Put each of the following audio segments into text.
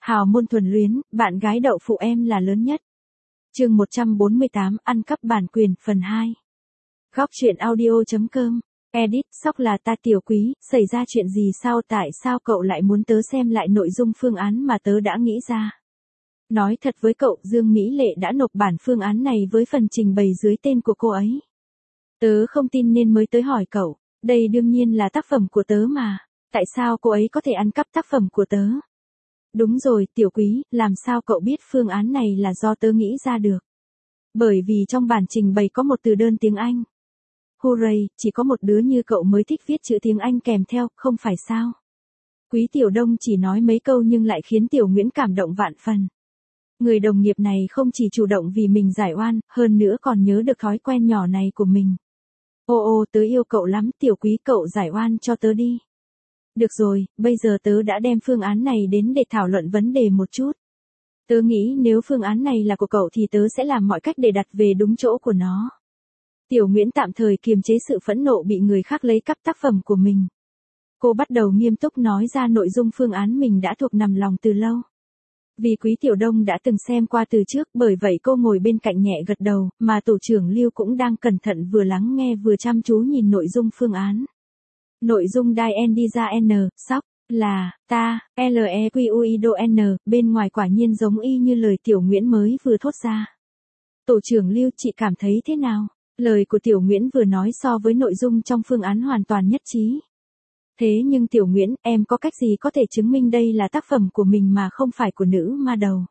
Hào môn thuần luyến, bạn gái đậu phụ em là lớn nhất. Chương 148, ăn cắp bản quyền, phần 2. Góc truyện audio.com. Edit, sóc là ta Tiểu Quý, xảy ra chuyện gì sao, tại sao cậu lại muốn tớ xem lại nội dung phương án mà tớ đã nghĩ ra? Nói thật với cậu, Dương Mỹ Lệ đã nộp bản phương án này với phần trình bày dưới tên của cô ấy. Tớ không tin nên mới tới hỏi cậu, đây đương nhiên là tác phẩm của tớ mà, tại sao cô ấy có thể ăn cắp tác phẩm của tớ? Đúng rồi, Tiểu Quý, làm sao cậu biết phương án này là do tớ nghĩ ra được? Bởi vì trong bản trình bày có một từ đơn tiếng Anh. Hooray, chỉ có một đứa như cậu mới thích viết chữ tiếng Anh kèm theo, không phải sao? Quý Tiểu Đông chỉ nói mấy câu nhưng lại khiến Tiểu Nguyễn cảm động vạn phần. Người đồng nghiệp này không chỉ chủ động vì mình giải oan, hơn nữa còn nhớ được thói quen nhỏ này của mình. Ô, tớ yêu cậu lắm, Tiểu Quý, cậu giải oan cho tớ đi. Được rồi, bây giờ tớ đã đem phương án này đến để thảo luận vấn đề một chút. Tớ nghĩ nếu phương án này là của cậu thì tớ sẽ làm mọi cách để đặt về đúng chỗ của nó. Tiểu Nguyễn tạm thời kiềm chế sự phẫn nộ bị người khác lấy cắp tác phẩm của mình. Cô bắt đầu nghiêm túc nói ra nội dung phương án mình đã thuộc nằm lòng từ lâu. Vì Quý Tiểu Đông đã từng xem qua từ trước, bởi vậy cô ngồi bên cạnh nhẹ gật đầu, mà tổ trưởng Lưu cũng đang cẩn thận vừa lắng nghe vừa chăm chú nhìn nội dung phương án. Nội dung Dien đi ra N, sóc, là, ta, Lequido N, bên ngoài quả nhiên giống y như lời Tiểu Nguyễn mới vừa thốt ra. Tổ trưởng Lưu, chị cảm thấy thế nào? Lời của Tiểu Nguyễn vừa nói so với nội dung trong phương án hoàn toàn nhất trí. Thế nhưng Tiểu Nguyễn, em có cách gì có thể chứng minh đây là tác phẩm của mình mà không phải của nữ ma đầu?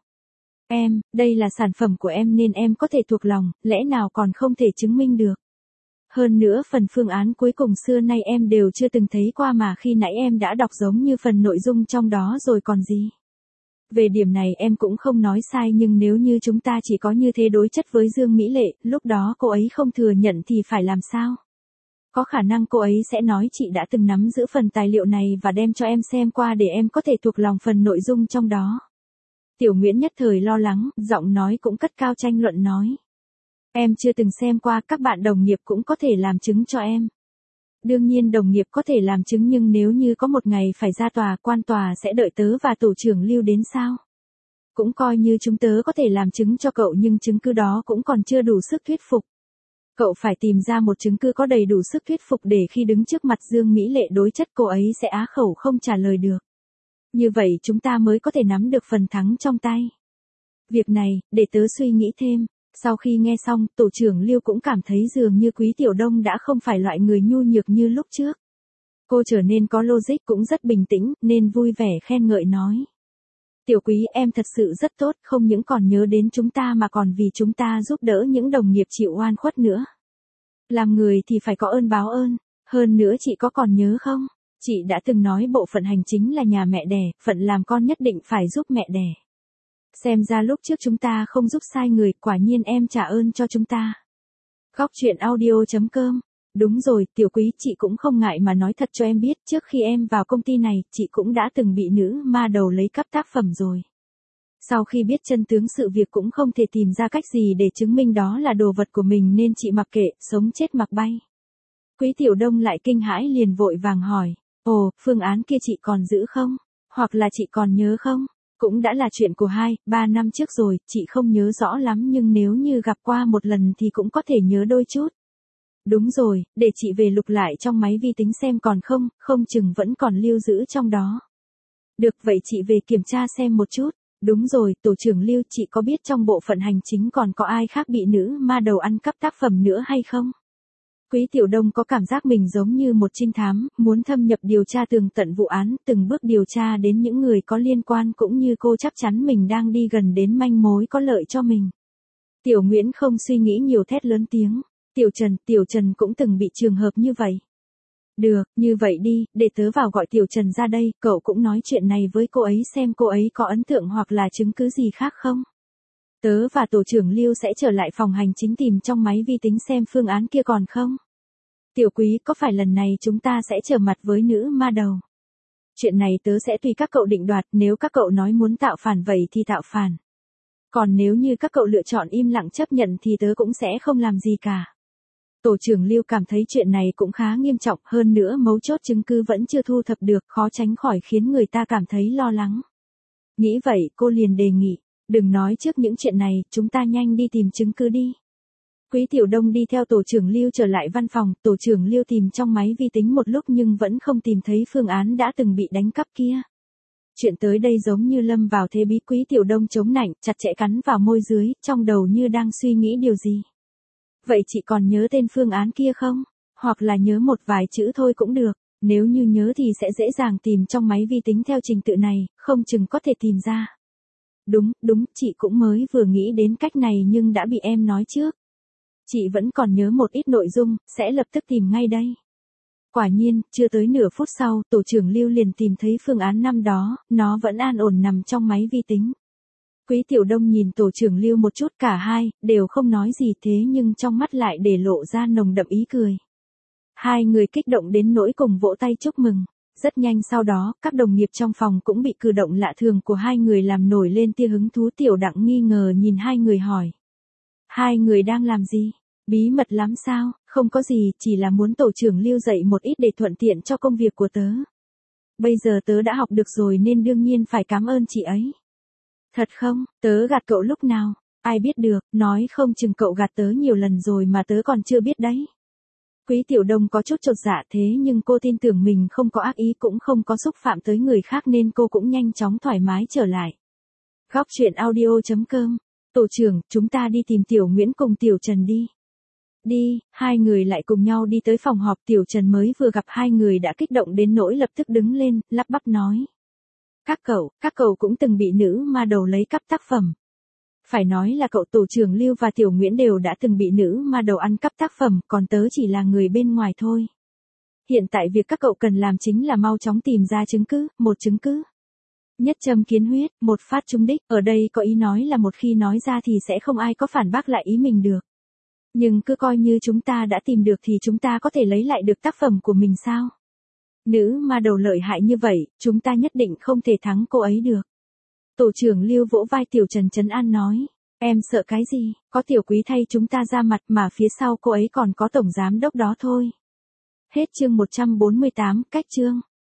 Đây là sản phẩm của em nên em có thể thuộc lòng, lẽ nào còn không thể chứng minh được? Hơn nữa phần phương án cuối cùng xưa nay em đều chưa từng thấy qua mà khi nãy em đã đọc giống như phần nội dung trong đó rồi còn gì. Về điểm này em cũng không nói sai, nhưng nếu như chúng ta chỉ có như thế đối chất với Dương Mỹ Lệ, lúc đó cô ấy không thừa nhận thì phải làm sao? Có khả năng cô ấy sẽ nói chị đã từng nắm giữ phần tài liệu này và đem cho em xem qua để em có thể thuộc lòng phần nội dung trong đó. Tiểu Nguyễn nhất thời lo lắng, giọng nói cũng cất cao tranh luận nói. Em chưa từng xem qua, các bạn đồng nghiệp cũng có thể làm chứng cho em. Đương nhiên đồng nghiệp có thể làm chứng, nhưng nếu như có một ngày phải ra tòa, quan tòa sẽ đợi tớ và tổ trưởng Lưu đến sao? Cũng coi như chúng tớ có thể làm chứng cho cậu, nhưng chứng cứ đó cũng còn chưa đủ sức thuyết phục. Cậu phải tìm ra một chứng cứ có đầy đủ sức thuyết phục để khi đứng trước mặt Dương Mỹ Lệ đối chất cô ấy sẽ á khẩu không trả lời được. Như vậy chúng ta mới có thể nắm được phần thắng trong tay. Việc này, để tớ suy nghĩ thêm. Sau khi nghe xong, tổ trưởng Lưu cũng cảm thấy dường như Quý Tiểu Đông đã không phải loại người nhu nhược như lúc trước. Cô trở nên có logic, cũng rất bình tĩnh, nên vui vẻ khen ngợi nói. Tiểu Quý, em thật sự rất tốt, không những còn nhớ đến chúng ta mà còn vì chúng ta giúp đỡ những đồng nghiệp chịu oan khuất nữa. Làm người thì phải có ơn báo ơn, hơn nữa chị có còn nhớ không? Chị đã từng nói bộ phận hành chính là nhà mẹ đẻ, phận làm con nhất định phải giúp mẹ đẻ. Xem ra lúc trước chúng ta không giúp sai người, quả nhiên em trả ơn cho chúng ta. Góc truyện audio.com. Đúng rồi, Tiểu Quý, chị cũng không ngại mà nói thật cho em biết, trước khi em vào công ty này, chị cũng đã từng bị nữ ma đầu lấy cắp tác phẩm rồi. Sau khi biết chân tướng sự việc cũng không thể tìm ra cách gì để chứng minh đó là đồ vật của mình nên chị mặc kệ, sống chết mặc bay. Quý Tiểu Đông lại kinh hãi liền vội vàng hỏi, ồ, phương án kia chị còn giữ không? Hoặc là chị còn nhớ không? Cũng đã là chuyện của 2-3 năm trước rồi, chị không nhớ rõ lắm, nhưng nếu như gặp qua một lần thì cũng có thể nhớ đôi chút. Đúng rồi, để chị về lục lại trong máy vi tính xem còn không chừng vẫn còn lưu giữ trong đó. Được, vậy chị về kiểm tra xem một chút. Đúng rồi, tổ trưởng Lưu, chị có biết trong bộ phận hành chính còn có ai khác bị nữ ma đầu ăn cắp tác phẩm nữa hay không? Quý Tiểu Đông có cảm giác mình giống như một trinh thám, muốn thâm nhập điều tra tường tận vụ án, từng bước điều tra đến những người có liên quan, cũng như cô chắc chắn mình đang đi gần đến manh mối có lợi cho mình. Tiểu Nguyễn không suy nghĩ nhiều thét lớn tiếng. Tiểu Trần cũng từng bị trường hợp như vậy. Được, như vậy đi, để tớ vào gọi Tiểu Trần ra đây, cậu cũng nói chuyện này với cô ấy xem cô ấy có ấn tượng hoặc là chứng cứ gì khác không. Tớ và tổ trưởng Lưu sẽ trở lại phòng hành chính tìm trong máy vi tính xem phương án kia còn không. Tiểu Quý, có phải lần này chúng ta sẽ trở mặt với nữ ma đầu? Chuyện này tớ sẽ tùy các cậu định đoạt, nếu các cậu nói muốn tạo phản vậy thì tạo phản. Còn nếu như các cậu lựa chọn im lặng chấp nhận thì tớ cũng sẽ không làm gì cả. Tổ trưởng Lưu cảm thấy chuyện này cũng khá nghiêm trọng, hơn nữa mấu chốt chứng cứ vẫn chưa thu thập được, khó tránh khỏi khiến người ta cảm thấy lo lắng. Nghĩ vậy cô liền đề nghị, đừng nói trước những chuyện này, chúng ta nhanh đi tìm chứng cứ đi. Quý Tiểu Đông đi theo tổ trưởng Lưu trở lại văn phòng, tổ trưởng Lưu tìm trong máy vi tính một lúc nhưng vẫn không tìm thấy phương án đã từng bị đánh cắp kia. Chuyện tới đây giống như lâm vào thế bí. Quý Tiểu Đông chống nạnh, chặt chẽ cắn vào môi dưới, trong đầu như đang suy nghĩ điều gì. Vậy chị còn nhớ tên phương án kia không? Hoặc là nhớ một vài chữ thôi cũng được, nếu như nhớ thì sẽ dễ dàng tìm trong máy vi tính theo trình tự này, không chừng có thể tìm ra. Đúng, chị cũng mới vừa nghĩ đến cách này nhưng đã bị em nói trước. Chị vẫn còn nhớ một ít nội dung, sẽ lập tức tìm ngay đây. Quả nhiên, chưa tới nửa phút sau, tổ trưởng Lưu liền tìm thấy phương án năm đó, nó vẫn an ổn nằm trong máy vi tính. Quý Tiểu Đông nhìn tổ trưởng Lưu một chút, cả hai, đều không nói gì thế nhưng trong mắt lại để lộ ra nồng đậm ý cười. Hai người kích động đến nỗi cùng vỗ tay chúc mừng. Rất nhanh sau đó, các đồng nghiệp trong phòng cũng bị cử động lạ thường của hai người làm nổi lên tia hứng thú. Tiểu Đặng nghi ngờ nhìn hai người hỏi. Hai người đang làm gì? Bí mật lắm sao? Không có gì, chỉ là muốn tổ trưởng Lưu dạy một ít để thuận tiện cho công việc của tớ. Bây giờ tớ đã học được rồi nên đương nhiên phải cảm ơn chị ấy. Thật không? Tớ gạt cậu lúc nào? Ai biết được, nói không chừng cậu gạt tớ nhiều lần rồi mà tớ còn chưa biết đấy. Quý Tiểu Đông có chút chột dạ thế nhưng cô tin tưởng mình không có ác ý cũng không có xúc phạm tới người khác nên cô cũng nhanh chóng thoải mái trở lại. Góc truyện audio.com. Tổ trưởng, chúng ta đi tìm Tiểu Nguyễn cùng Tiểu Trần đi. Đi, hai người lại cùng nhau đi tới phòng họp. Tiểu Trần mới vừa gặp hai người đã kích động đến nỗi lập tức đứng lên, lắp bắp nói. Các cậu cũng từng bị nữ ma đầu lấy cắp tác phẩm. Phải nói là cậu tổ trưởng Lưu và Tiểu Nguyễn đều đã từng bị nữ ma đầu ăn cắp tác phẩm, còn tớ chỉ là người bên ngoài thôi. Hiện tại việc các cậu cần làm chính là mau chóng tìm ra chứng cứ, một chứng cứ. Nhất châm kiến huyết, một phát trúng đích, ở đây có ý nói là một khi nói ra thì sẽ không ai có phản bác lại ý mình được. Nhưng cứ coi như chúng ta đã tìm được thì chúng ta có thể lấy lại được tác phẩm của mình sao? Nữ ma đầu lợi hại như vậy, chúng ta nhất định không thể thắng cô ấy được. Tổ trưởng Lưu vỗ vai Tiểu Trần trấn an nói, em sợ cái gì, có Tiểu Quý thay chúng ta ra mặt mà phía sau cô ấy còn có tổng giám đốc đó thôi. Hết chương 148, cách chương.